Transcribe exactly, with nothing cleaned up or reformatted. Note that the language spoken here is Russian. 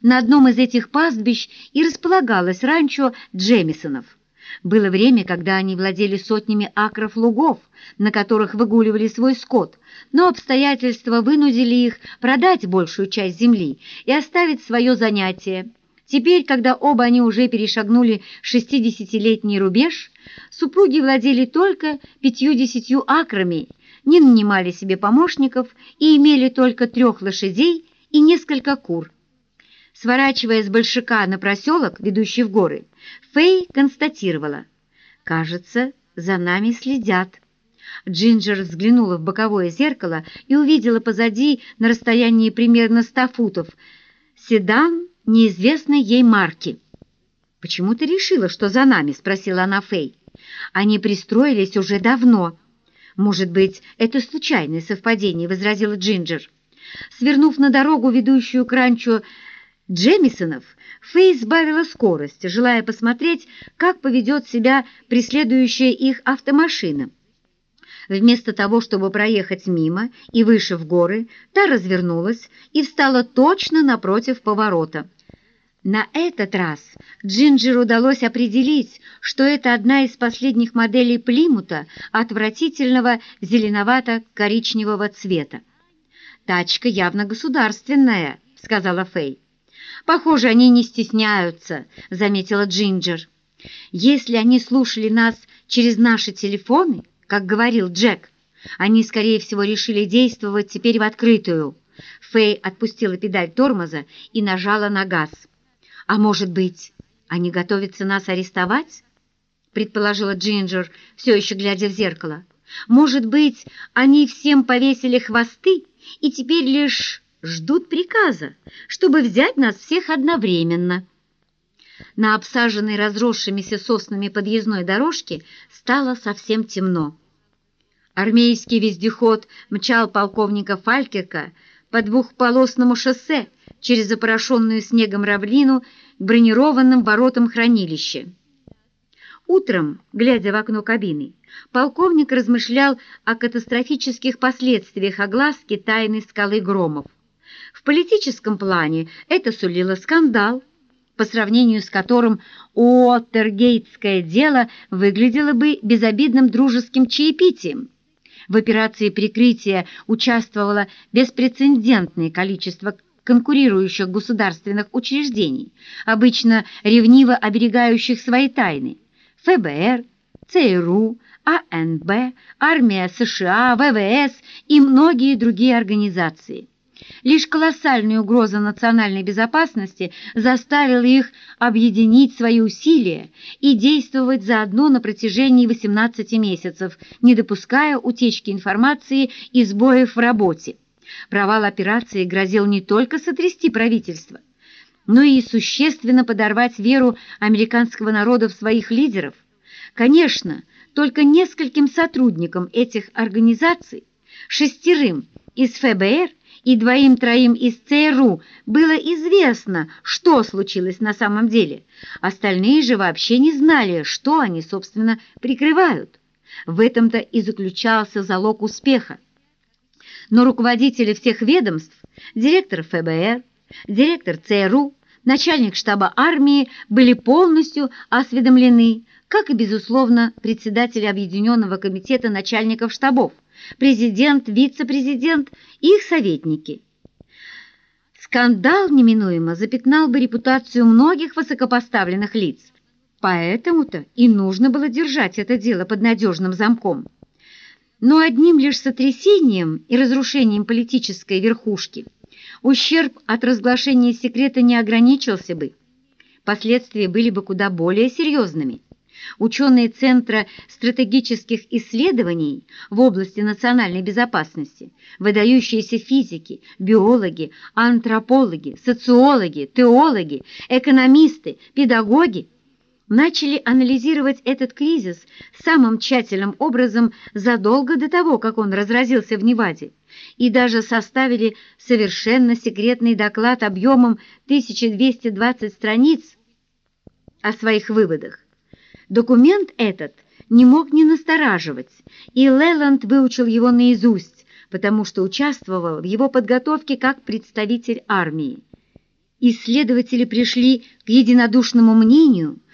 На одном из этих пастбищ и располагалось ранчо Джемисонов. Было время, когда они владели сотнями акров лугов, на которых выгуливали свой скот, но обстоятельства вынудили их продать большую часть земли и оставить свое занятие. Теперь, когда оба они уже перешагнули шестидесятилетний рубеж, супруги владели только пятьюдесятью акрами, не нанимали себе помощников и имели только трех лошадей и несколько кур. Сворачивая с большака на проселок, ведущий в горы, Фэй констатировала: «Кажется, за нами следят». Джинджер взглянула в боковое зеркало и увидела позади, на расстоянии примерно ста футов, седан неизвестной ей марки. «Почему ты решила, что за нами?» — спросила она Фэй. «Они пристроились уже давно». «Может быть, это случайное совпадение», — возразила Джинджер. Свернув на дорогу, ведущую к ранчо Джемисонов, Фэй сбавила скорость, желая посмотреть, как поведет себя преследующая их автомашина. Вместо того, чтобы проехать мимо и выше в горы, та развернулась и встала точно напротив поворота. На этот раз Джинджер удалось определить, что это одна из последних моделей Плимута отвратительного зеленовато-коричневого цвета. «Тачка явно государственная», — сказала Фэй. «Похоже, они не стесняются», — заметила Джинджер. «Если они слушали нас через наши телефоны, как говорил Джек, они, скорее всего, решили действовать теперь в открытую». Фэй отпустила педаль тормоза и нажала на газ. «А может быть, они готовятся нас арестовать?» — предположила Джинджер, все еще глядя в зеркало. «Может быть, они всем повесили хвосты и теперь лишь ждут приказа, чтобы взять нас всех одновременно». На обсаженной разросшимися соснами подъездной дорожке стало совсем темно. Армейский вездеход мчал полковника Фалькерка по двухполосному шоссе через запорошенную снегом равнину к бронированным воротам хранилища. Утром, глядя в окно кабины, полковник размышлял о катастрофических последствиях огласки тайны скалы Громов. В политическом плане это сулило скандал, по сравнению с которым Уотергейтское дело выглядело бы безобидным дружеским чаепитием. В операции прикрытия участвовало беспрецедентное количество конкурирующих государственных учреждений, обычно ревниво оберегающих свои тайны: ФБР, ЦРУ, АНБ, армия США, ВВС и многие другие организации. Лишь колоссальная угроза национальной безопасности заставила их объединить свои усилия и действовать заодно на протяжении восемнадцати месяцев, не допуская утечки информации и сбоев в работе. Провал операции грозил не только сотрясти правительство, но и существенно подорвать веру американского народа в своих лидеров. Конечно, только нескольким сотрудникам этих организаций, шестерым из ФБР и двоим-троим из ЦРУ, было известно, что случилось на самом деле. Остальные же вообще не знали, что они, собственно, прикрывают. В этом-то и заключался залог успеха. Но руководители всех ведомств, директор ФБР, директор ЦРУ, начальник штаба армии были полностью осведомлены, как и, безусловно, председатели Объединенного комитета начальников штабов, президент, вице-президент и их советники. Скандал неминуемо запятнал бы репутацию многих высокопоставленных лиц, поэтому-то и нужно было держать это дело под надежным замком. Но одним лишь сотрясением и разрушением политической верхушки ущерб от разглашения секрета не ограничился бы. Последствия были бы куда более серьезными. Ученые Центра стратегических исследований в области национальной безопасности, выдающиеся физики, биологи, антропологи, социологи, теологи, экономисты, педагоги начали анализировать этот кризис самым тщательным образом задолго до того, как он разразился в Неваде, и даже составили совершенно секретный доклад объемом тысяча двести двадцать страниц о своих выводах. Документ этот не мог не настораживать, и Леланд выучил его наизусть, потому что участвовал в его подготовке как представитель армии. исследователи пришли к единодушному мнению,